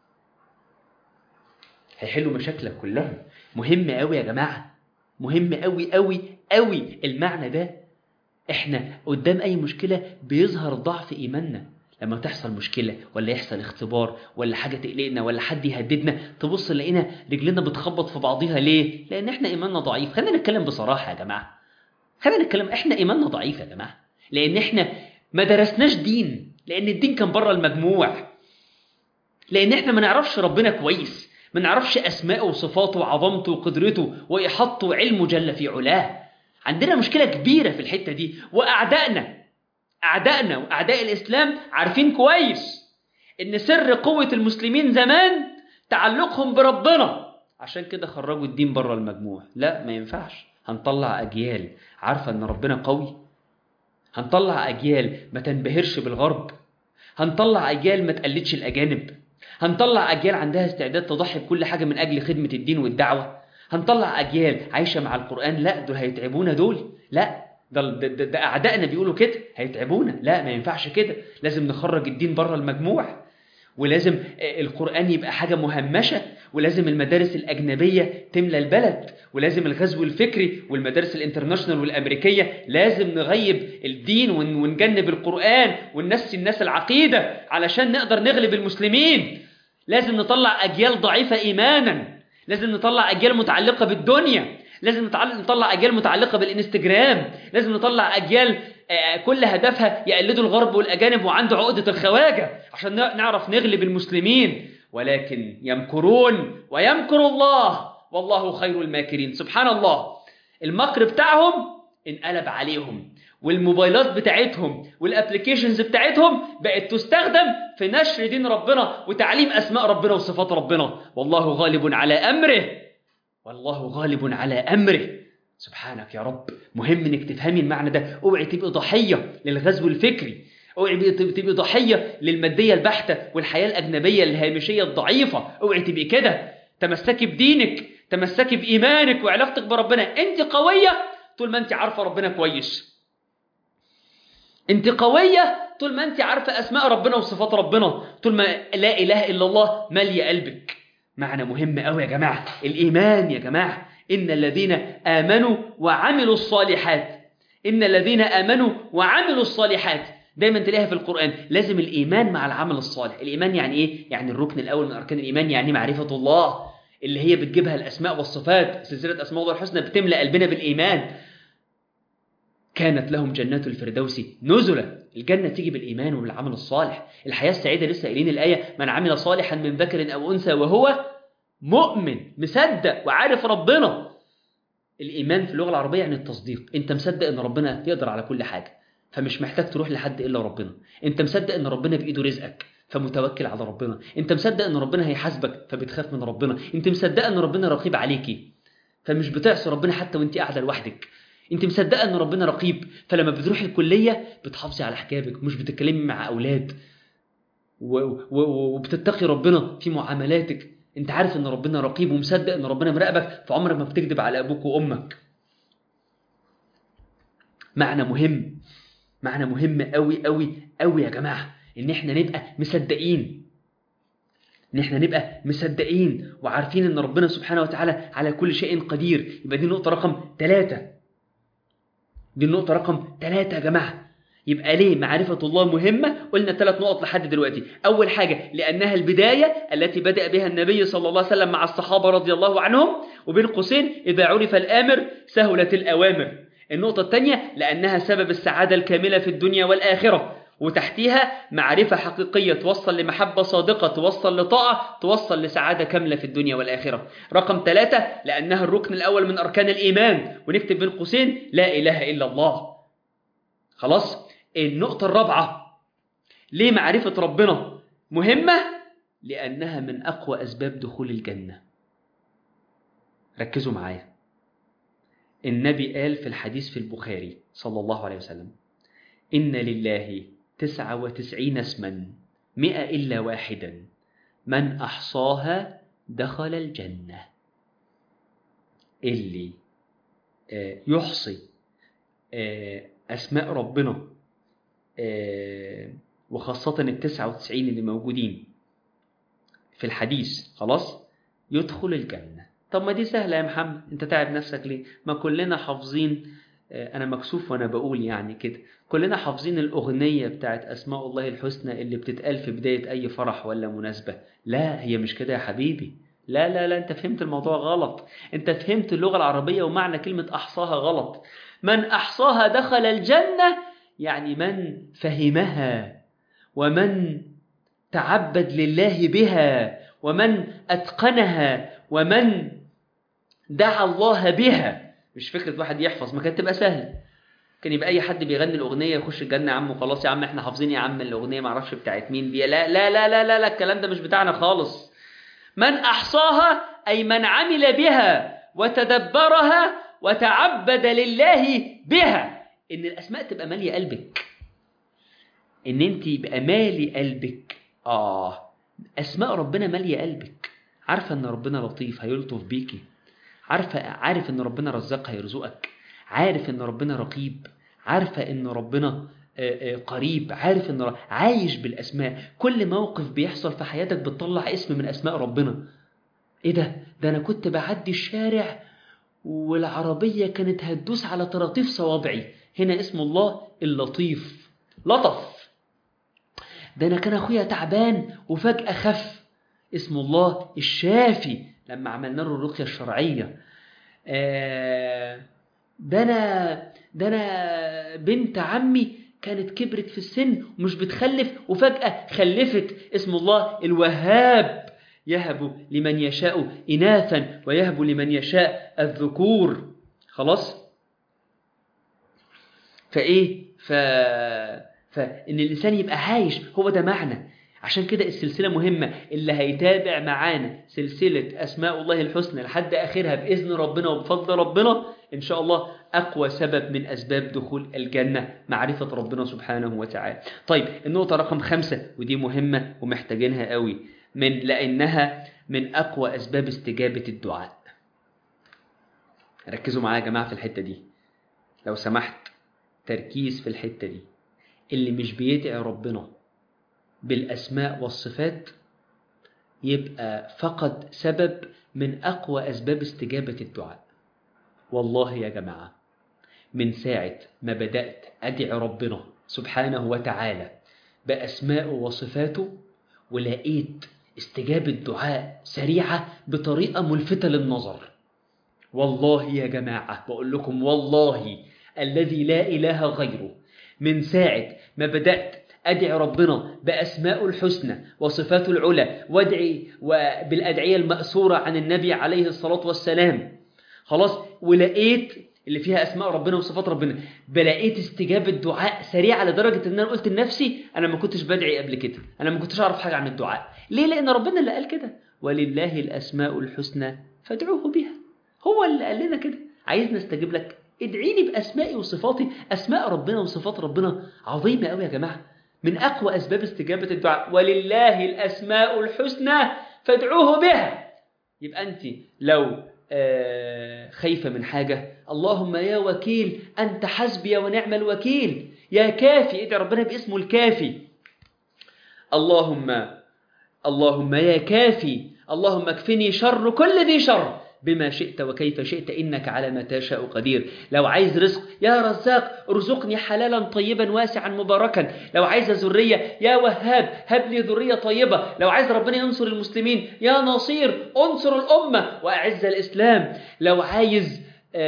هيحلوا مشاكلك كلها. مهم قوي يا جماعة، مهم قوي قوي قوي المعنى ده. احنا قدام اي مشكلة بيظهر ضعف ايماننا. لما تحصل مشكلة ولا يحصل اختبار ولا حاجة تقلقنا ولا حد يهددنا، تبص لقينا رجلنا بتخبط في بعضيها. ليه؟ لان احنا ايماننا ضعيف. خلينا نتكلم بصراحة يا جماعة، خلينا نتكلم، احنا ايماننا ضعيف يا جماعة، لان احنا ما درسناش دين، لان الدين كان بره المجموع، لان احنا ما نعرفش ربنا كويس، ما نعرفش اسماءه وصفاته وعظمته وقدرته واحاطته وعلمه جل في علاه. عندنا مشكلة كبيرة في الحتة دي، واعدائنا واعداء الاسلام عارفين كويس ان سر قوة المسلمين زمان تعلقهم بربنا، عشان كده خرجوا الدين بره المجموع. لا، ما ينفعش. هنطلع اجيال عارفة ان ربنا قوي، هنطلع اجيال ما تنبهرش بالغرب، هنطلع اجيال ما تقلدش الاجانب، هنطلع أجيال عندها استعداد تضحي بكل حاجة من أجل خدمة الدين والدعوة، هنطلع أجيال عايشة مع القرآن. لا، دول هيتعبونا دول، لا ده أعدائنا بيقولوا كده هيتعبونا. لا، ما ينفعش كده، لازم نخرج الدين بره المجموع، ولازم القرآن يبقى حاجة مهمشة، ولازم المدارس الأجنبية تملى البلد، ولازم الغزو الفكري والمدارس الانترناشنال والأمريكية لازم نغيب الدين ونجنب القرآن وننسي الناس العقيدة علشان نقدر نغلب المسلمين. لازم نطلع أجيال ضعيفة إيمانا، لازم نطلع أجيال متعلقة بالدنيا، لازم نطلع أجيال متعلقة بالإنستجرام، لازم نطلع أجيال كل هدفها يقلدوا الغرب والأجانب وعنده عقدة الخواجة عشان نعرف نغلب المسلمين. ولكن يمكرون ويمكر الله والله خير الماكرين. سبحان الله، المكر بتاعهم انقلب عليهم، والموبايلات بتاعتهم والابليكيشنز بتاعتهم بقت تستخدم في نشر دين ربنا وتعليم أسماء ربنا وصفات ربنا. والله غالب على أمره، والله غالب على أمره. سبحانك يا رب. مهم انك تفهمي المعنى ده. اوعي تبقي ضحية للغزو الفكري، اوعي تبقي ضحية للمادية البحتة والحياة الأجنبية الهامشية الضعيفة. اوعي تبقي كده. تمسكي بدينك، تمسكي بإيمانك وعلاقتك بربنا. انت قوية طول ما انت عارفة ربنا كويس، انت قوية طول ما انت عارفة أسماء ربنا وصفات ربنا، طول ما لا إله إلا الله مالية قلبك. معنى مهم قوي يا جماعة، الإيمان يا جماعة. إن الذين آمنوا وعملوا الصالحات، إن الذين آمنوا وعملوا الصالحات، دايما تلاقيها في القرآن. لازم الإيمان مع العمل الصالح. الإيمان يعني إيه؟ يعني الركن الأول من أركان الإيمان يعني معرفة الله، اللي هي بتجيبها الأسماء والصفات. سلسلة أسماء الله الحسنى بتملأ قلبنا بالإيمان. كانت لهم جنات الفردوس نزلا. الجنة تيجي بالإيمان وبالعمل الصالح. الحياة السعيدة لسه قايلين الآية: من عمل صالحا من ذكر أو أنثى وهو مؤمن، مصدق وعارف ربنا. الإيمان في اللغة العربية يعني التصديق. أنت مصدق أن ربنا يقدر على كل حاجة، فمش محتاج تروح لحد إلا ربنا. أنت مصدق أن ربنا بإيده رزقك، فمتوكل على ربنا. أنت مصدق أن ربنا هيحاسبك، فبتخاف من ربنا. أنت مصدق أن ربنا رقيب عليكي، فمش بتعصي ربنا حتى وأنت قاعدة لوحدك. أنت مصدقة أن ربنا رقيب، فلما بتروحي الكلية بتحافظي على حجابك، مش بتتكلمي مع أولاد وبتتقي ربنا في معاملاتك، انت عارف ان ربنا رقيب ومصدق ان ربنا مراقبك، فعمرك ما بتكذب على ابوك وامك. معنى مهم قوي قوي قوي يا جماعة، ان احنا نبقى مصدقين وعارفين ان ربنا سبحانه وتعالى على كل شيء قدير. يبقى دي النقطة رقم 3. يا جماعة. يبقى ليه معرفة الله مهمة؟ قلنا 3 نقط لحد دلوقتي. أول حاجة لأنها البداية التي بدأ بها النبي صلى الله عليه وسلم مع الصحابة رضي الله عنهم، وبين قوسين إذا عرف الآمر سهلت الأوامر. النقطة الثانية لأنها سبب السعادة الكاملة في الدنيا والآخرة، وتحتيها معرفة حقيقية توصل لمحبة صادقة، توصل لطاعة، توصل لسعادة كاملة في الدنيا والآخرة. رقم 3 لأنها الركن الأول من أركان الإيمان، ونكتب بين قوسين لا إله إلا الله. خلاص. النقطة الرابعة ليه معرفة ربنا مهمة؟ لأنها من أقوى أسباب دخول الجنة. ركزوا معايا. النبي قال في الحديث في البخاري صلى الله عليه وسلم: إن لله 99 اسما 100 إلا واحدا من أحصاها دخل الجنة. اللي يحصي أسماء ربنا، وخاصة 99 اللي موجودين في الحديث، خلاص يدخل الجنة. طب ما دي سهلة يا محمد، انت تعب نفسك ليه؟ ما كلنا حافظين. انا مكسوف وانا بقول يعني كده، كلنا حافظين الأغنية بتاعت أسماء الله الحسنى اللي بتتقال في بداية أي فرح ولا مناسبة. لا، هي مش كده يا حبيبي. لا لا لا، انت فهمت الموضوع غلط. انت فهمت اللغة العربية ومعنى كلمة أحصاها غلط. من أحصاها دخل الجنة، يعني من فهمها، ومن تعبد لله بها، ومن أتقنها، ومن دعا الله بها. مش فكرة واحد يحفظ، ما كانت تبقى سهل. كان يبقى أي حد بيغني الأغنية يخش الجنة يا عم، وخلاص يا عم احنا حافظين يا عم الأغنية، معرفش بتاعت مين دي. لا لا لا لا لا لا، الكلام ده مش بتاعنا خالص. من أحصاها أي من عمل بها وتدبرها وتعبد لله بها. إن الأسماء تبقى مالية قلبك، إن أنت يبقى مالي قلبك. أسماء ربنا مالية قلبك. عارفة إن ربنا لطيف هيلطف بيكي، عارف إن ربنا رزاق هيرزقك، عارف إن ربنا رقيب، عارفة إن ربنا قريب، عارف إن عايش بالأسماء. كل موقف بيحصل في حياتك بتطلع اسم من أسماء ربنا. إيه ده أنا كنت بعدي الشارع والعربية كانت هتدوس على طراطيف صوابعي، هنا اسم الله اللطيف، لطف. ده أنا كان أخويا تعبان وفجأة خف، اسم الله الشافي لما عملنا له الرقية الشرعية. ده أنا بنت عمي كانت كبرت في السن ومش بتخلف وفجأة خلفت، اسم الله الوهاب، يهب لمن يشاء إناثا ويهب لمن يشاء الذكور. خلاص. فإن الإنسان يبقى عايش، هو ده معنى. عشان كده السلسلة مهمة. اللي هيتابع معانا سلسلة أسماء الله الحسنى لحد آخرها بإذن ربنا وبفضل ربنا إن شاء الله، أقوى سبب من أسباب دخول الجنة معرفة ربنا سبحانه وتعالى. طيب، النقطة رقم 5 ودي مهمة ومحتاجينها قوي، لأنها من أقوى أسباب استجابة الدعاء. ركزوا معايا يا جماعة في الحتة دي لو سمحت، تركيز في الحتة دي. اللي مش بيدعي ربنا بالأسماء والصفات يبقى فقد سبب من أقوى أسباب استجابة الدعاء. والله يا جماعة، من ساعة ما بدأت أدعي ربنا سبحانه وتعالى بأسماء وصفاته، ولقيت استجابة دعاء سريعة بطريقة ملفتة للنظر. والله يا جماعة بقول لكم، والله الذي لا إله غيره، من ساعة ما بدأت أدعي ربنا بأسماء الحسنى وصفاته العلى، وادعي بالأدعية المأثورة عن النبي عليه الصلاة والسلام، خلاص، ولقيت اللي فيها أسماء ربنا وصفات ربنا، بلقيت استجابة دعاء سريعة لدرجة أن أنا قلت لنفسي أنا ما كنتش بدعي قبل كده، أنا ما كنتش أعرف حاجة عن الدعاء. ليه؟ لأن ربنا اللي قال كده، ولله الأسماء الحسنى فادعوه بها. هو اللي قال لنا كده، عايزنا استجيب لك، ادعيني بأسمائي وصفاتي. أسماء ربنا وصفات ربنا عظيمة قوي يا جماعة، من أقوى أسباب استجابة الدعاء، ولله الأسماء الحسنى فادعوه بها. يبقى أنت لو خايفة من حاجة، اللهم يا وكيل أنت حسبي ونعم الوكيل، يا كافي، ادعي ربنا باسمه الكافي. اللهم يا كافي، اللهم اكفني شر كل ذي شر بما شئت وكيف شئت إنك على ما تشاء قدير. لو عايز رزق يا رزاق ارزقني حلالا طيبا واسعا مباركا. لو عايز ذرية يا وهاب هب لي ذرية طيبة. لو عايز ربنا ينصر المسلمين يا نصير انصر الأمة وأعز الإسلام. لو عايز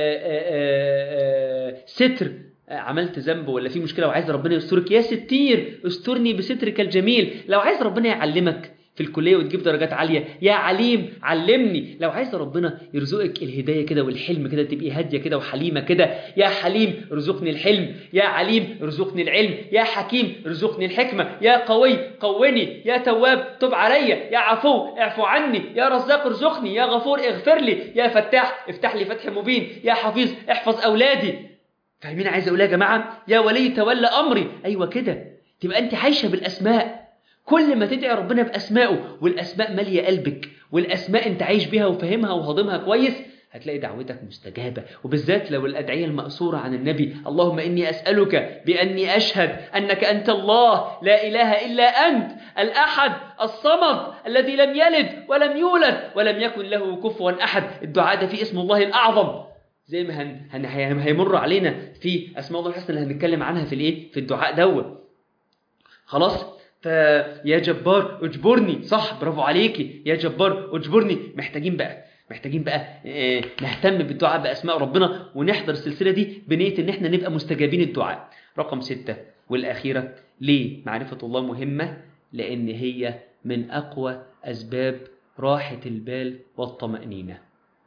ستر، عملت ذنب ولا في مشكلة وعايز ربنا يسترك يا ستير استرني بسترك الجميل. لو عايز ربنا يعلمك في الكلية وتجيب درجات عالية يا عليم علمني. لو عايز ربنا يرزقك الهداية كده والحلم كده، تبقي هادية كده وحليمة كده، يا حليم ارزقني الحلم، يا عليم ارزقني العلم، يا حكيم ارزقني الحكمة، يا قوي قوني، يا تواب تب علي، يا عفو اعفو عني، يا رزاق ارزقني، يا غفور اغفر لي، يا فتاح افتح لي فتح مبين، يا حفيظ احفظ أولادي. فاهمين عايز أقول يا جماعة؟ يا ولي تولى أمري. أيوة كده، تبقى أنت عايشة بالأسماء. كل ما تدعي ربنا بأسمائه والأسماء مالية قلبك والأسماء أنت عايش بها وفهمها وهضمها كويس، هتلاقي دعوتك مستجابة. وبالذات لو الأدعية المأثورة عن النبي، اللهم إني أسألك بأني أشهد أنك أنت الله لا إله إلا أنت الأحد الصمد الذي لم يلد ولم يولد ولم يكن له كفوا أحد. الدعاء ده في اسم الله الأعظم، زي ما هيمر علينا في أسماء الله الحسنى اللي هنتكلم عنها في الدعاء دوت. خلاص؟ فيا جبار اجبرني، صح، برافو عليكي يا جبار اجبرني. محتاجين بقى نهتم بالدعاء بأسماء ربنا ونحضر السلسلة دي بنية ان احنا نبقى مستجابين الدعاء. رقم 6 والأخيرة، ليه معرفة الله مهمة؟ لأن هي من أقوى أسباب راحة البال والطمأنينة.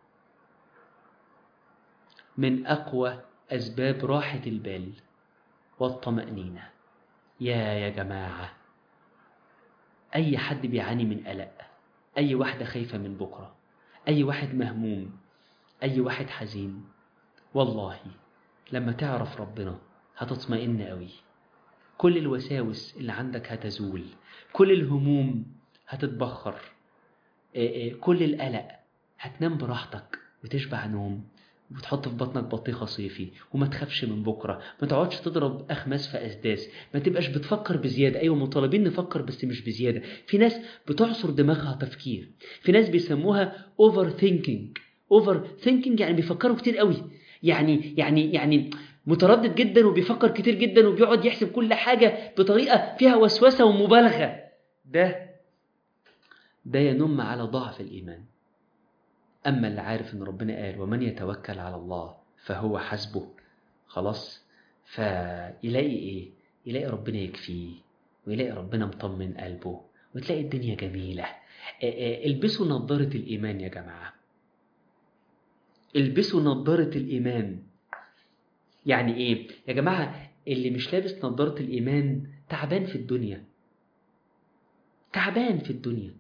من أقوى أسباب راحة البال والطمأنينة. يا جماعة، أي حد بيعاني من قلق، أي واحدة خايفة من بكرة، أي واحد مهموم، أي واحد حزين، والله لما تعرف ربنا هتطمئن قوي. كل الوساوس اللي عندك هتزول، كل الهموم هتتبخر، كل القلق هتنام براحتك وتشبع نوم وتحط في بطنك بطيخة صيفي وما تخافش من بكرة. ما تقعدش تضرب أخماس في أسداس، ما تبقاش بتفكر بزيادة. أيوة مطالبين نفكر بس مش بزيادة. في ناس بتعصر دماغها تفكير، في ناس بيسموها overthinking يعني بيفكروا كتير قوي، يعني متردد جدا وبيفكر كتير جدا وبيقعد يحسب كل حاجة بطريقة فيها وسوسة ومبالغة. ده ينم على ضعف الإيمان. أما اللي عارف إن ربنا قال ومن يتوكل على الله فهو حسبه، خلاص، فيلاقي إيه؟ يلاقي ربنا يكفيه ويلاقي ربنا مطمن قلبه وتلاقي الدنيا جميلة. البسوا نظارة الإيمان يا جماعة، البسوا نظارة الإيمان. يعني إيه يا جماعة؟ اللي مش لابس نظارة الإيمان تعبان في الدنيا، تعبان في الدنيا،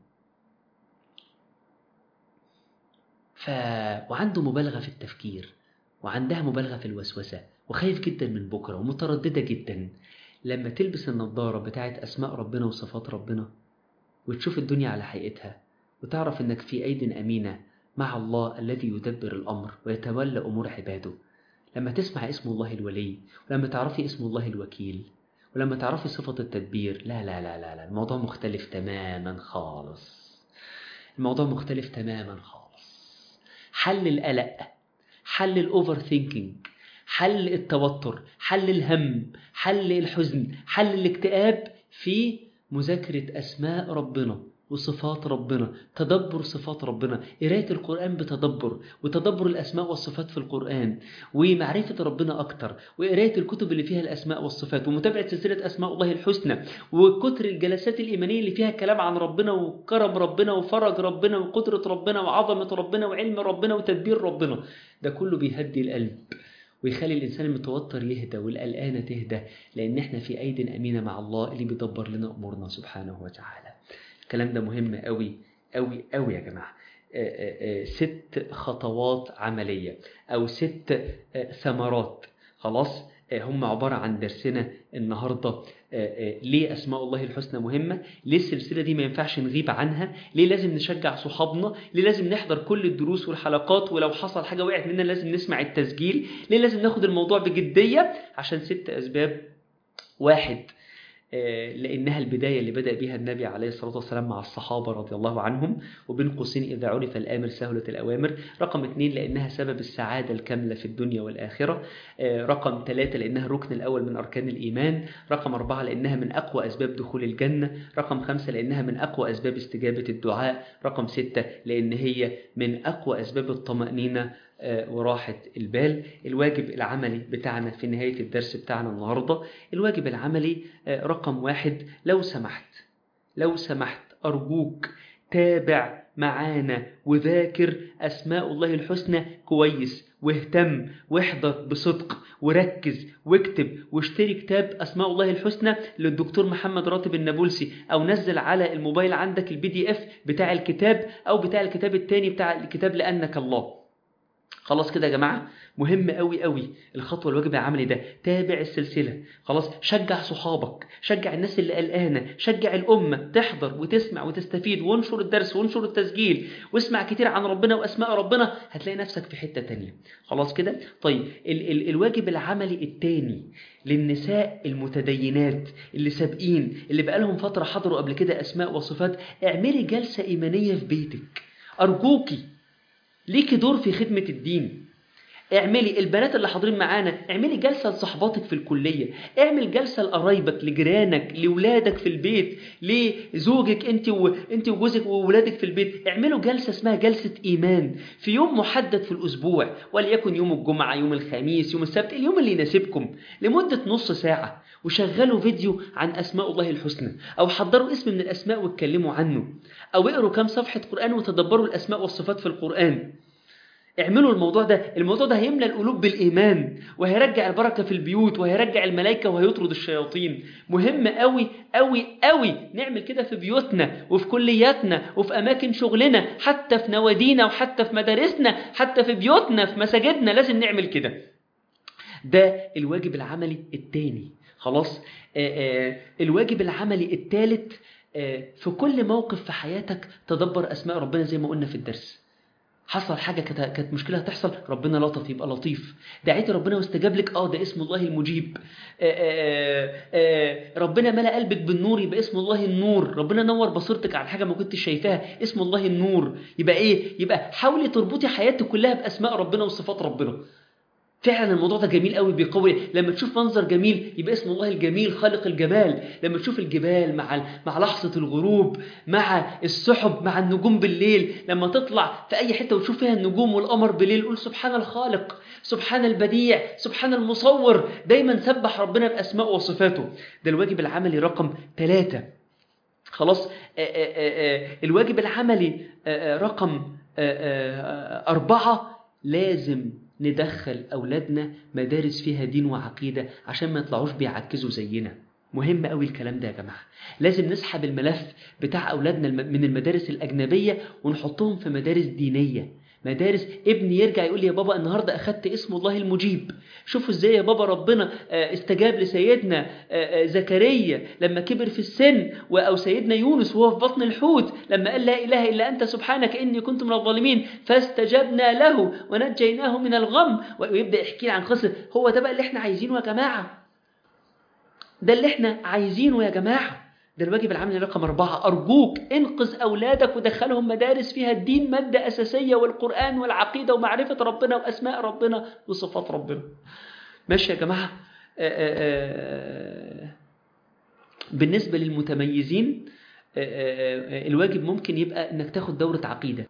وعنده مبالغة في التفكير وعندها مبالغة في الوسوسة وخايف جدا من بكرة ومترددة جدا. لما تلبس النظارة بتاعت أسماء ربنا وصفات ربنا وتشوف الدنيا على حقيقتها وتعرف إنك في أيد أمينة مع الله الذي يدبر الأمر ويتولى أمور عباده. لما تسمع اسم الله الولي، ولما تعرفي اسم الله الوكيل، ولما تعرفي صفة التدبير، لا لا لا لا لا، الموضوع مختلف تماما خالص. الموضوع مختلف تماما خالص. حل القلق، حل الأوفر ثينكينج، حل التوتر، حل الهم، حل الحزن، حل الاكتئاب في مذاكرة أسماء ربنا وصفات ربنا، تدبر صفات ربنا، قراءة القرآن بتدبر وتدبر الأسماء والصفات في القرآن ومعرفة ربنا أكتر وقراءة الكتب اللي فيها الأسماء والصفات ومتابعة سلسلة أسماء الله الحسنى وكتر الجلسات الإيمانية اللي فيها كلام عن ربنا وكرم ربنا وفرج ربنا وقدرة ربنا وعظمة ربنا وعلم ربنا وتدبير ربنا. ده كله بيهدي القلب ويخلي الإنسان المتوتر يهدى والقلقانة تهدى، لأن احنا في أيد أمينة مع الله اللي بيدبر لنا أمورنا سبحانه وتعالى. الكلام ده مهم قوي قوي قوي يا جماعة. 6 خطوات عملية أو 6 ثمرات، خلاص، هم عبارة عن درسنا النهاردة ليه أسماء الله الحسنى مهمة؟ ليه السلسلة دي ما ينفعش نغيب عنها؟ ليه لازم نشجع صحابنا؟ ليه لازم نحضر كل الدروس والحلقات؟ ولو حصل حاجة وقعت مننا لازم نسمع التسجيل؟ ليه لازم ناخد الموضوع بجدية؟ عشان 6 أسباب. 1، لأنها البداية اللي بدأ بها النبي عليه الصلاة والسلام مع الصحابة رضي الله عنهم، وبين قوسين إذا عرف الآمر سهلت الأوامر. رقم 2، لأنها سبب السعادة الكاملة في الدنيا والآخرة. رقم 3، لأنها الركن الأول من أركان الإيمان. رقم 4، لأنها من أقوى أسباب دخول الجنة. رقم 5، لأنها من أقوى أسباب استجابة الدعاء. رقم 6، لأن هي من أقوى أسباب الطمأنينة وراحة البال. الواجب العملي بتاعنا في نهاية الدرس بتاعنا النهاردة، الواجب العملي رقم 1، لو سمحت أرجوك تابع معانا وذاكر أسماء الله الحسنى كويس، واهتم واحضر بصدق وركز واكتب واشتري كتاب أسماء الله الحسنى للدكتور محمد راتب النابلسي، أو نزل على الموبايل عندك الPDF بتاع الكتاب أو بتاع الكتاب التاني بتاع الكتاب لأنك الله. خلاص كده يا جماعة، مهم قوي قوي الخطوة الواجب العملي ده. تابع السلسلة، خلاص، شجع صحابك، شجع الناس اللي قلقانة، شجع الأمة تحضر وتسمع وتستفيد، وانشر الدرس وانشر التسجيل واسمع كتير عن ربنا وأسماء ربنا، هتلاقي نفسك في حتة تانية. خلاص كده. طيب الواجب العملي التاني للنساء المتدينات اللي سابقين، اللي بقالهم فترة حضروا قبل كده أسماء وصفات، اعملي جلسة إيمانية في بيتك أرجوكي، ليكي دور في خدمة الدين. اعملي، البنات اللي حاضرين معانا اعملي جلسة لصحباتك في الكلية، اعمل جلسة لقرايبك، لجيرانك، لولادك في البيت، لزوجك انت وجوزك وولادك في البيت. اعملوا جلسة اسمها جلسة إيمان في يوم محدد في الأسبوع، وليكن يوم الجمعة، يوم الخميس، يوم السبت، اليوم اللي يناسبكم، لمدة نص ساعة، وشغلوا فيديو عن أسماء الله الحسنى، أو حضروا اسم من الأسماء واتكلموا عنه، أو اقروا كام صفحة قرآن وتدبروا الأسماء والصفات في القرآن. اعملوا الموضوع ده هيملى القلوب بالإيمان، وهيرجع البركة في البيوت، وهيرجع الملائكة، وهيطرد الشياطين. مهم قوي قوي قوي نعمل كده في بيوتنا وفي كلياتنا وفي أماكن شغلنا، حتى في نوادينا وحتى في مدارسنا، حتى في بيوتنا، في مساجدنا، لازم نعمل كده. ده الواجب العملي التاني. خلاص. الواجب العملي الثالث، في كل موقف في حياتك تدبر أسماء ربنا زي ما قلنا في الدرس. حصل حاجة كانت مشكلة هتحصل، ربنا لطف يبقى لطيف. دعيت ربنا واستجاب لك، ده اسم الله المجيب. ربنا ملأ قلبك بالنور، يبقى اسم الله النور. ربنا نور بصيرتك على حاجة ما كنتش شايفاها، اسم الله النور. يبقى ايه؟ يبقى حاولي تربطي حياتك كلها بأسماء ربنا وصفات ربنا. فعلا الموضوع ده جميل قوي، بيقوي. لما تشوف منظر جميل يبقى اسم الله الجميل خالق الجمال. لما تشوف الجبال مع لحظة الغروب، مع السحب، مع النجوم بالليل، لما تطلع في أي حتة وتشوف فيها النجوم والقمر بالليل، قول سبحان الخالق، سبحان البديع، سبحان المصور. دايما سبح ربنا بأسماء وصفاته. ده الواجب العملي رقم 3. خلاص. الواجب العملي رقم 4، لازم ندخل أولادنا مدارس فيها دين وعقيدة عشان ما يطلعوش بيعكزوا زينا. مهم قوي الكلام ده يا جماعة. لازم نسحب الملف بتاع أولادنا من المدارس الأجنبية ونحطهم في مدارس دينية. مدارس ابني يرجع يقول لي يا بابا النهاردة أخدت اسم الله المجيب. شوفوا ازاي يا بابا ربنا استجاب لسيدنا زكريا لما كبر في السن، أو سيدنا يونس وهو في بطن الحوت لما قال لا إله إلا أنت سبحانك إني كنت من الظالمين فاستجبنا له ونجيناه من الغم. ويبدأ يحكي عن قصة. هو ده بقى اللي احنا عايزينه يا جماعة. ده اللي احنا عايزينه يا جماعة. ده الواجب العملي رقم 4. أرجوك انقذ أولادك ودخلهم مدارس فيها الدين مادة أساسية، والقرآن والعقيدة ومعرفة ربنا وأسماء ربنا وصفات ربنا. ماشي يا جماعة. بالنسبة للمتميزين، الواجب ممكن يبقى انك تاخد دورة عقيدة،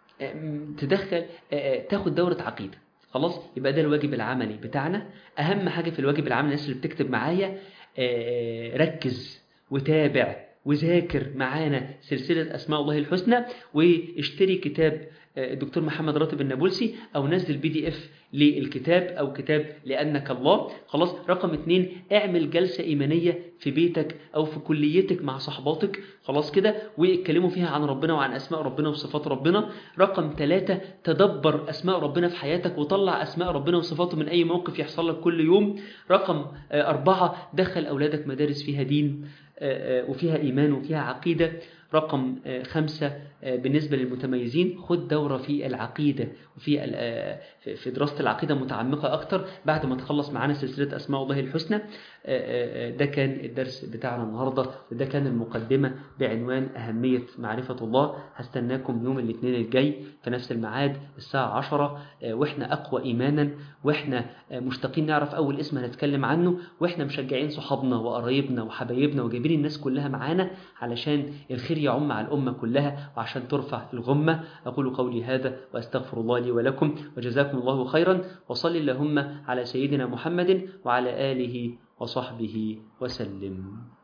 تاخد دورة عقيدة. خلاص. يبقى ده الواجب العملي بتاعنا. أهم حاجة في الواجب العملي، الناس اللي بتكتب معايا، ركز وتابع وذاكر معانا سلسلة أسماء الله الحسنى، واشتري كتاب الدكتور محمد راتب النابلسي، أو نزل PDF للكتاب، أو كتاب لأنك الله. خلاص. رقم 2، اعمل جلسة إيمانية في بيتك أو في كليتك مع صحباتك، خلاص كده، واتكلموا فيها عن ربنا وعن أسماء ربنا وصفات ربنا. رقم 3، تدبر أسماء ربنا في حياتك، وطلع أسماء ربنا وصفاته من أي موقف يحصل لك كل يوم. رقم 4، دخل أولادك مدارس فيها دين وفيها إيمان وفيها عقيدة. رقم 5، بالنسبة للمتميزين، خد دورة في العقيدة في دراسة العقيدة متعمقة أكتر بعد ما تخلص معانا سلسلة أسماء الله الحسنى. ده كان الدرس بتاعنا النهاردة، وده كان المقدمة بعنوان أهمية معرفة الله. هستناكم يوم الاثنين الجاي في نفس الميعاد الساعة 10، وإحنا أقوى إيمانا، وإحنا مشتاقين نعرف أول اسم هنتكلم عنه، وإحنا مشجعين صحابنا وقرايبنا وحبايبنا وجايبين الناس كلها معانا علشان الخير يعم على الأمة كلها وعشان ترفع الغمة. أقول قولي هذا وأستغفر الله لي ولكم، وجزاكم الله خيرا، وصل اللهم على سيدنا محمد وعلى آله وصحبه وسلم.